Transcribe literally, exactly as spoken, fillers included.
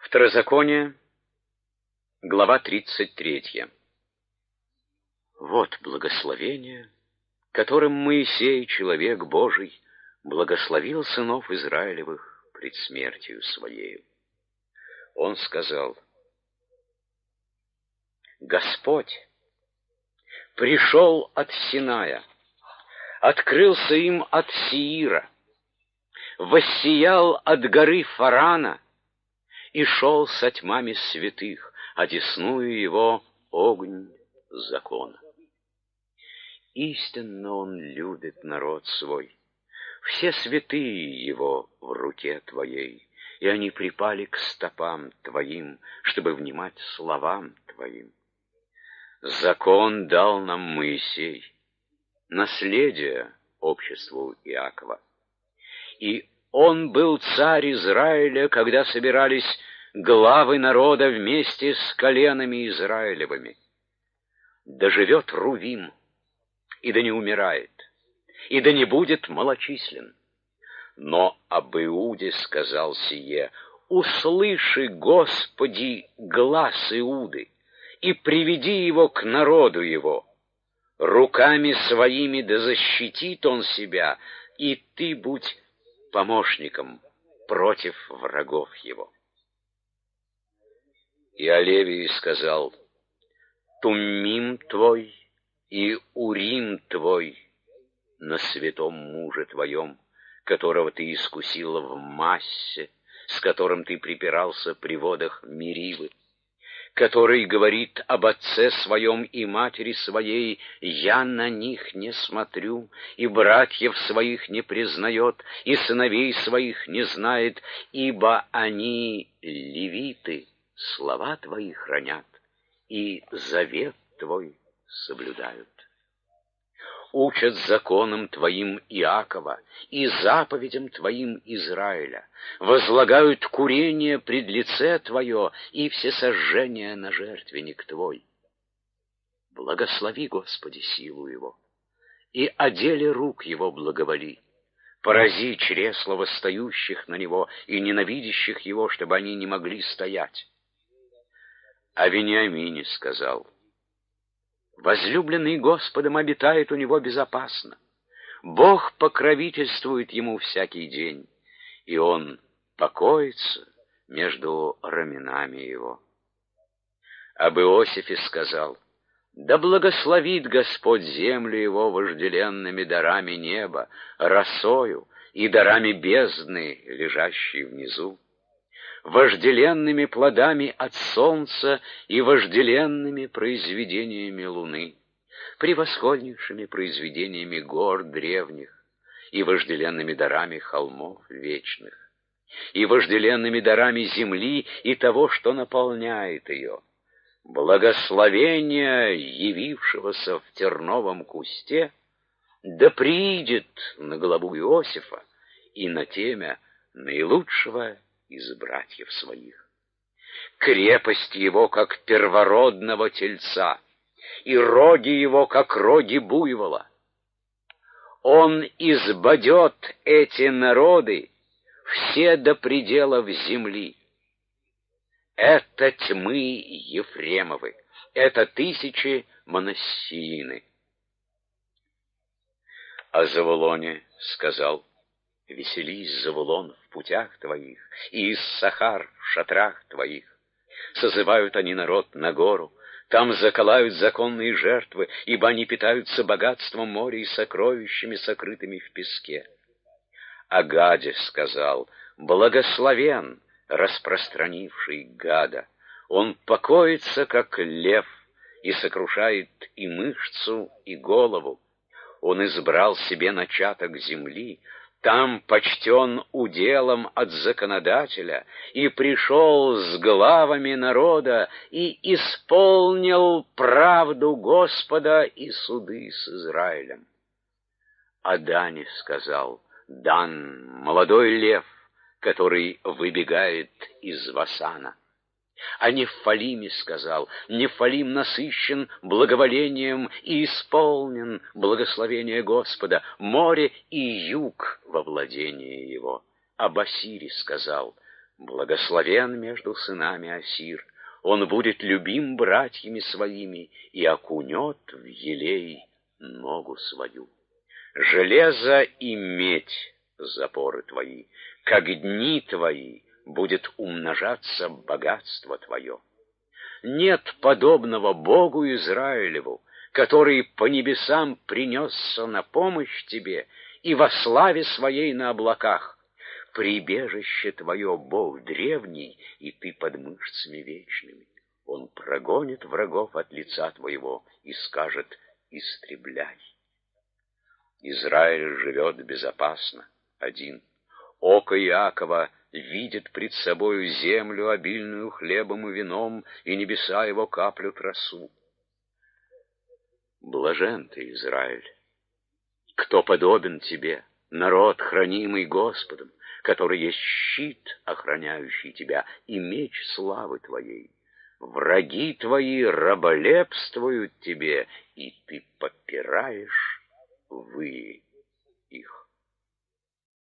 Второзаконие, глава тридцать третья. Вот благословение, которым Моисей, человек Божий, благословил сынов Израилевых пред смертью своею. Он сказал: Господь пришел от Синая, открылся им от Сеира, воссиял от горы Фарана и шел со тьмами святых, одесную его огонь закона. Истинно он любит народ свой, все святые его в руке твоей, и они припали к стопам твоим, чтобы внимать словам твоим. Закон дал нам Моисей, наследие обществу Иакова. И он был царь Израиля, когда собирались главы народа вместе с коленами Израилевыми. Да живет Рувим, и да не умирает, и да не будет малочислен. Но об Иуде сказал сие: услыши, Господи, глас Иуды, и приведи его к народу его. Руками своими да защитит он себя, и ты будь помощником против врагов его. И о Левии сказал: Туммим твой и Урим твой на святом муже твоем, которого ты искусила в Массе, с которым ты припирался при водах Меривы, который говорит об отце своем и матери своей: я на них не смотрю, и братьев своих не признает, и сыновей своих не знает, ибо они левиты, слова твои хранят, и завет твой соблюдают. Учат законам твоим Иакова и заповедям твоим Израиля, возлагают курение пред лице твое и всесожжение на жертвенник твой. Благослови, Господи, силу его, и о деле рук его благоволи. Порази чресла восстающих на него и ненавидящих его, чтобы они не могли стоять. О Вениамине сказал: возлюбленный Господом обитает у него безопасно. Бог покровительствует ему всякий день, и он покоится между раменами его. Об Иосифе сказал: да благословит Господь землю его вожделенными дарами неба, росою и дарами бездны, лежащей внизу, вожделенными плодами от солнца и вожделенными произведениями луны, превосходнейшими произведениями гор древних и вожделенными дарами холмов вечных, и вожделенными дарами земли и того, что наполняет ее, благословение явившегося в терновом кусте, да приидет на главу Иосифа и на темя наилучшего из братьев своих. Крепость его, как первородного тельца, и роги его, как роги буйвола. Он избодет эти народы все до пределов земли. Это тьмы Ефремовы, это тысячи Манассиины. О Завулоне сказал: веселись, Завулон, в путях твоих, и Иссахар в шатрах твоих. Созывают они народ на гору, там заколают законные жертвы, ибо они питаются богатством моря и сокровищами, сокрытыми в песке. О Гаде сказал: благословен распространивший Гада, он покоится, как лев, и сокрушает и мышцу, и голову. Он избрал себе начаток земли, там почтен уделом от законодателя, и пришел с главами народа, и исполнил правду Господа и суды с Израилем. О Дане сказал: Дан, молодой лев, который выбегает из Васана. О Нефалиме сказал: Нефалим насыщен благоволением и исполнен благословение Господа, море и юг во владении его. Об Ассире сказал: Благословен между сынами Ассир, он будет любим братьями своими и окунет в елей ногу свою. Железо и медь — запоры твои, как дни твои будет умножаться богатство твое. Нет подобного Богу Израилеву, который по небесам принесся на помощь тебе и во славе своей на облаках. Прибежище твое Бог древний, и ты под мышцами вечными. Он прогонит врагов от лица твоего и скажет: истребляй. Израиль живет безопасно, один. Око Иакова видит пред собою землю, обильную хлебом и вином, и небеса его каплют росу. Блажен ты, Израиль! Кто подобен тебе, народ, хранимый Господом, который есть щит, охраняющий тебя, и меч славы твоей? Враги твои раболепствуют тебе, и ты попираешь вы их.